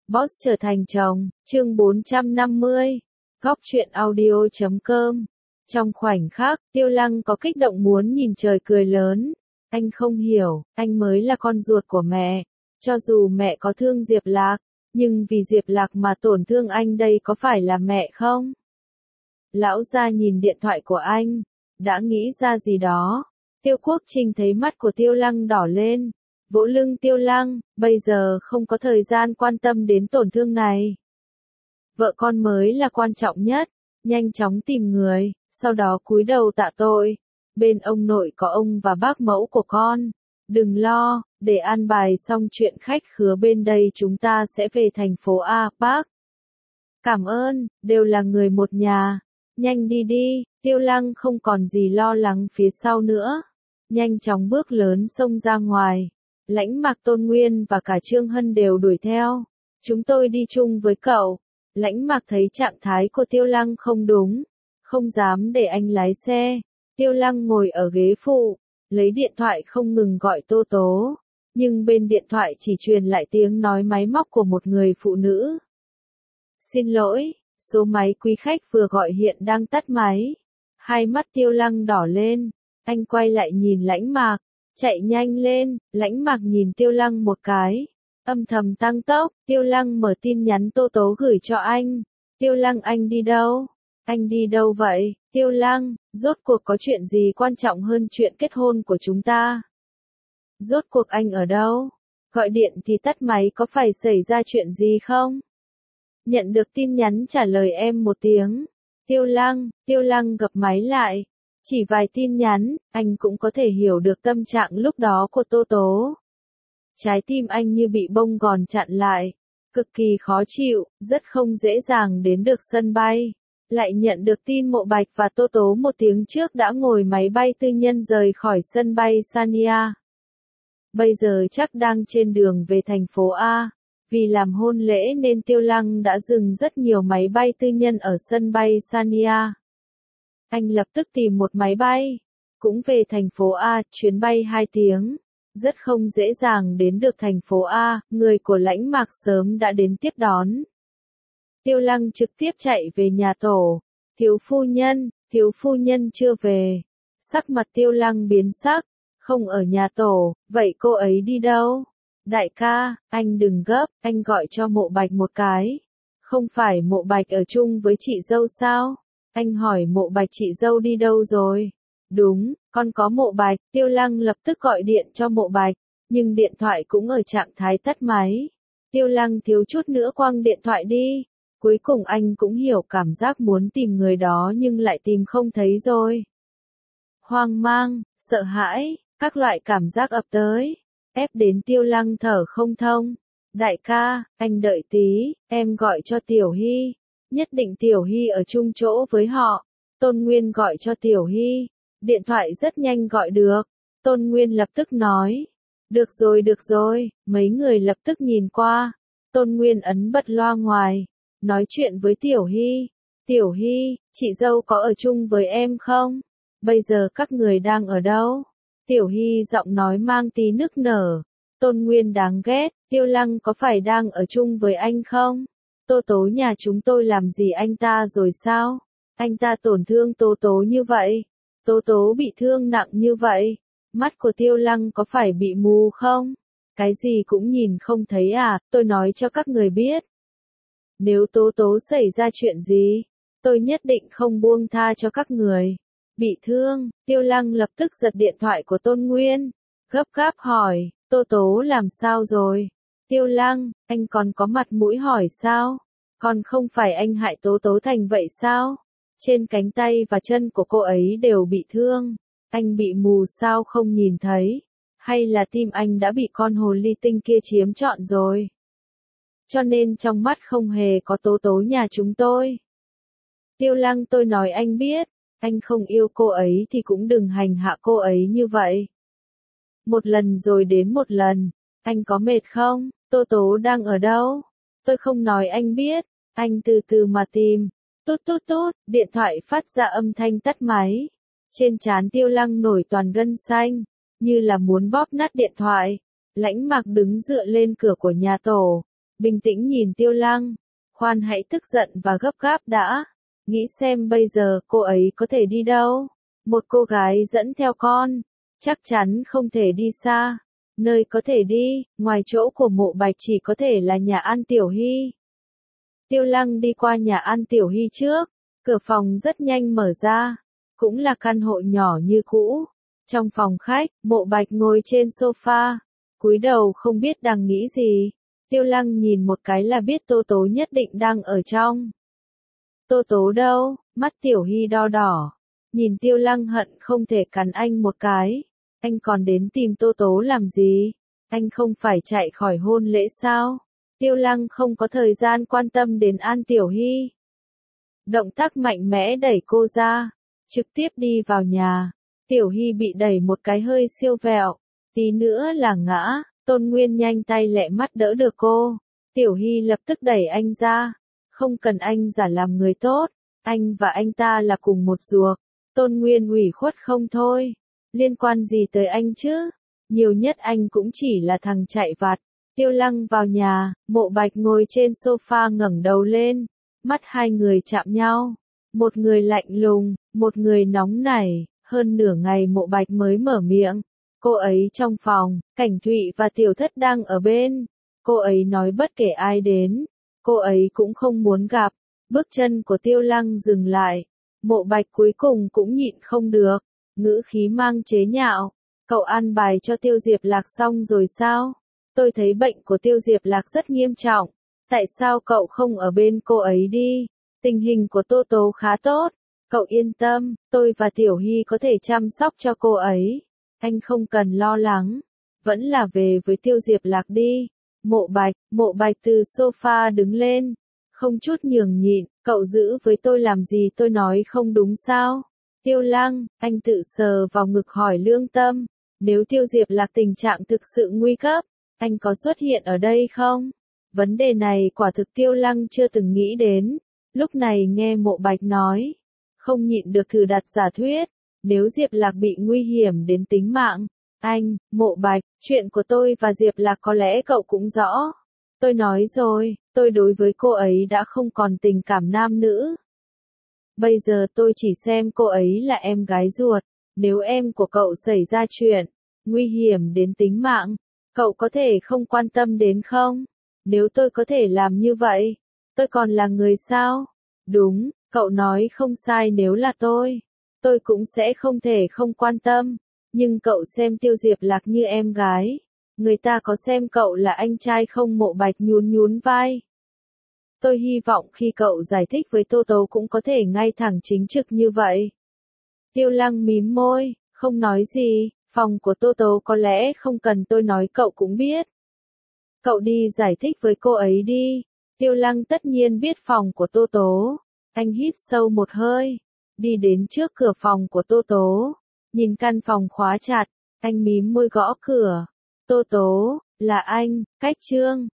Boss trở thành chồng, chương 450, góc truyện audio.com. Trong khoảnh khắc, Tiêu Lăng có kích động muốn nhìn trời cười lớn. Anh không hiểu, anh mới là con ruột của mẹ. Cho dù mẹ có thương Diệp Lạc, nhưng vì Diệp Lạc mà tổn thương anh đây có phải là mẹ không? Lão gia nhìn điện thoại của anh, đã nghĩ ra gì đó. Tiêu Quốc Trinh thấy mắt của Tiêu Lăng đỏ lên. Vỗ lưng Tiêu Lăng, bây giờ không có thời gian quan tâm đến tổn thương này. Vợ con mới là quan trọng nhất, nhanh chóng tìm người, sau đó cúi đầu tạ tội. Bên ông nội có ông và bác mẫu của con. Đừng lo, để an bài xong chuyện khách khứa bên đây chúng ta sẽ về thành phố A, bác. Cảm ơn, đều là người một nhà. Nhanh đi đi, Tiêu Lăng không còn gì lo lắng phía sau nữa. Nhanh chóng bước lớn xông ra ngoài. Lãnh Mạc, Tôn Nguyên và cả Trương Hân đều đuổi theo. Chúng tôi đi chung với cậu. Lãnh Mạc thấy trạng thái của Tiêu Lăng không đúng, không dám để anh lái xe. Tiêu Lăng ngồi ở ghế phụ, lấy điện thoại không ngừng gọi Tô Tố. Nhưng bên điện thoại chỉ truyền lại tiếng nói máy móc của một người phụ nữ. Xin lỗi, số máy quý khách vừa gọi hiện đang tắt máy. Hai mắt Tiêu Lăng đỏ lên, anh quay lại nhìn Lãnh Mạc. Chạy nhanh lên, Lãnh Mạc nhìn Tiêu Lăng một cái. Âm thầm tăng tốc, Tiêu Lăng mở tin nhắn Tô Tố gửi cho anh. Tiêu Lăng, anh đi đâu? Anh đi đâu vậy? Tiêu Lăng, rốt cuộc có chuyện gì quan trọng hơn chuyện kết hôn của chúng ta? Rốt cuộc anh ở đâu? Gọi điện thì tắt máy, có phải xảy ra chuyện gì không? Nhận được tin nhắn trả lời em một tiếng. Tiêu Lăng gập máy lại. Chỉ vài tin nhắn, anh cũng có thể hiểu được tâm trạng lúc đó của Tô Tố. Trái tim anh như bị bông gòn chặn lại, cực kỳ khó chịu, rất không dễ dàng đến được sân bay. Lại nhận được tin Mộ Bạch và Tô Tố một tiếng trước đã ngồi máy bay tư nhân rời khỏi sân bay Sanya. Bây giờ chắc đang trên đường về thành phố A. Vì làm hôn lễ nên Tiêu Lăng đã dừng rất nhiều máy bay tư nhân ở sân bay Sanya. Anh lập tức tìm một máy bay, cũng về thành phố A, chuyến bay 2 tiếng. Rất không dễ dàng đến được thành phố A, người của Lãnh Mạc sớm đã đến tiếp đón. Tiêu Lăng trực tiếp chạy về nhà tổ. Thiếu phu nhân chưa về. Sắc mặt Tiêu Lăng biến sắc, không ở nhà tổ, vậy cô ấy đi đâu? Đại ca, anh đừng gấp, anh gọi cho Mộ Bạch một cái. Không phải Mộ Bạch ở chung với chị dâu sao? Anh hỏi Mộ Bạch chị dâu đi đâu rồi? Đúng, con có Mộ Bạch. Tiêu Lăng lập tức gọi điện cho Mộ Bạch, nhưng điện thoại cũng ở trạng thái tắt máy. Tiêu Lăng thiếu chút nữa quăng điện thoại đi. Cuối cùng anh cũng hiểu cảm giác muốn tìm người đó nhưng lại tìm không thấy rồi. Hoang mang, sợ hãi, các loại cảm giác ập tới, ép đến Tiêu Lăng thở không thông. Đại ca, anh đợi tí, em gọi cho Tiểu Hy. Nhất định Tiểu Hy ở chung chỗ với họ. Tôn Nguyên gọi cho Tiểu Hy. Điện thoại rất nhanh gọi được. Tôn Nguyên lập tức nói. Được rồi, mấy người lập tức nhìn qua. Tôn Nguyên ấn bật loa ngoài. Nói chuyện với Tiểu Hy. Tiểu Hy, chị dâu có ở chung với em không? Bây giờ các người đang ở đâu? Tiểu Hy giọng nói mang tí nức nở. Tôn Nguyên đáng ghét, Tiêu Lăng có phải đang ở chung với anh không? Tô Tố nhà chúng tôi làm gì anh ta rồi sao? Anh ta tổn thương Tô Tố như vậy? Tô Tố bị thương nặng như vậy? Mắt của Tiêu Lăng có phải bị mù không? Cái gì cũng nhìn không thấy à, tôi nói cho các người biết. Nếu Tố Tố xảy ra chuyện gì, tôi nhất định không buông tha cho các người. Bị thương, Tiêu Lăng lập tức giật điện thoại của Tôn Nguyên. Gấp gáp hỏi, Tô Tố làm sao rồi? Tiêu Lăng, anh còn có mặt mũi hỏi sao? Còn không phải anh hại Tố Tố thành vậy sao? Trên cánh tay và chân của cô ấy đều bị thương. Anh bị mù sao không nhìn thấy? Hay là tim anh đã bị con hồ ly tinh kia chiếm trọn rồi? Cho nên trong mắt không hề có Tố Tố nhà chúng tôi. Tiêu Lăng, tôi nói anh biết, anh không yêu cô ấy thì cũng đừng hành hạ cô ấy như vậy. Một lần rồi đến một lần, anh có mệt không? Tô Tố đang ở đâu? Tôi không nói anh biết, anh từ từ mà tìm. Tút, điện thoại phát ra âm thanh tắt máy. Trên trán Tiêu Lăng nổi toàn gân xanh, như là muốn bóp nát điện thoại. Lãnh Mạc đứng dựa lên cửa của nhà tổ, bình tĩnh nhìn Tiêu Lăng. Khoan hãy tức giận và gấp gáp đã. Nghĩ xem bây giờ cô ấy có thể đi đâu. Một cô gái dẫn theo con, chắc chắn không thể đi xa. Nơi có thể đi, ngoài chỗ của Mộ Bạch chỉ có thể là nhà An Tiểu Hy. Tiêu Lăng đi qua nhà An Tiểu Hy trước, cửa phòng rất nhanh mở ra, cũng là căn hộ nhỏ như cũ. Trong phòng khách, Mộ Bạch ngồi trên sofa, cúi đầu không biết đang nghĩ gì. Tiêu Lăng nhìn một cái là biết Tô Tố nhất định đang ở trong. Tô Tố đâu? Mắt Tiểu Hy đo đỏ. Nhìn Tiêu Lăng hận không thể cắn anh một cái. Anh còn đến tìm Tô Tố làm gì? Anh không phải chạy khỏi hôn lễ sao? Tiêu Lăng không có thời gian quan tâm đến An Tiểu Hy. Động tác mạnh mẽ đẩy cô ra, trực tiếp đi vào nhà. Tiểu Hy bị đẩy một cái hơi siêu vẹo, tí nữa là ngã. Tôn Nguyên nhanh tay lẹ mắt đỡ được cô. Tiểu Hy lập tức đẩy anh ra. Không cần anh giả làm người tốt, anh và anh ta là cùng một ruột. Tôn Nguyên ủy khuất không thôi. Liên quan gì tới anh chứ? Nhiều nhất anh cũng chỉ là thằng chạy vặt. Tiêu Lăng vào nhà, Mộ Bạch ngồi trên sofa ngẩng đầu lên. Mắt hai người chạm nhau. Một người lạnh lùng, một người nóng nảy. Hơn nửa ngày Mộ Bạch mới mở miệng. Cô ấy trong phòng, Cảnh Thụy và Tiểu Thất đang ở bên. Cô ấy nói bất kể ai đến, cô ấy cũng không muốn gặp. Bước chân của Tiêu Lăng dừng lại. Mộ Bạch cuối cùng cũng nhịn không được. Ngữ khí mang chế nhạo. Cậu an bài cho Tiêu Diệp Lạc xong rồi sao? Tôi thấy bệnh của Tiêu Diệp Lạc rất nghiêm trọng. Tại sao cậu không ở bên cô ấy đi? Tình hình của Tô Tố khá tốt. Cậu yên tâm, tôi và Tiểu Hy có thể chăm sóc cho cô ấy. Anh không cần lo lắng. Vẫn là về với Tiêu Diệp Lạc đi. Mộ Bạch từ sofa đứng lên. Không chút nhường nhịn, cậu giữ với tôi làm gì, tôi nói không đúng sao? Tiêu Lăng, anh tự sờ vào ngực hỏi lương tâm. Nếu Tiêu Diệp Lạc tình trạng thực sự nguy cấp, anh có xuất hiện ở đây không? Vấn đề này quả thực Tiêu Lăng chưa từng nghĩ đến. Lúc này nghe Mộ Bạch nói, không nhịn được thử đặt giả thuyết. Nếu Diệp Lạc bị nguy hiểm đến tính mạng, Mộ Bạch, chuyện của tôi và Diệp Lạc có lẽ cậu cũng rõ. Tôi nói rồi, tôi đối với cô ấy đã không còn tình cảm nam nữ. Bây giờ tôi chỉ xem cô ấy là em gái ruột. Nếu em của cậu xảy ra chuyện, nguy hiểm đến tính mạng, cậu có thể không quan tâm đến không? Nếu tôi có thể làm như vậy, tôi còn là người sao? Đúng, cậu nói không sai, nếu là tôi cũng sẽ không thể không quan tâm. Nhưng cậu xem Tiêu Diệp Lạc như em gái, người ta có xem cậu là anh trai không? Mộ Bạch nhún nhún vai. Tôi hy vọng khi cậu giải thích với Tô Tố cũng có thể ngay thẳng chính trực như vậy. Tiêu Lăng mím môi, không nói gì. Phòng của Tô Tố có lẽ không cần tôi nói cậu cũng biết. Cậu đi giải thích với cô ấy đi. Tiêu Lăng tất nhiên biết phòng của Tô Tố. Anh hít sâu một hơi, đi đến trước cửa phòng của Tô Tố. Nhìn căn phòng khóa chặt, anh mím môi gõ cửa. Tô Tố, là anh, Cách Trương.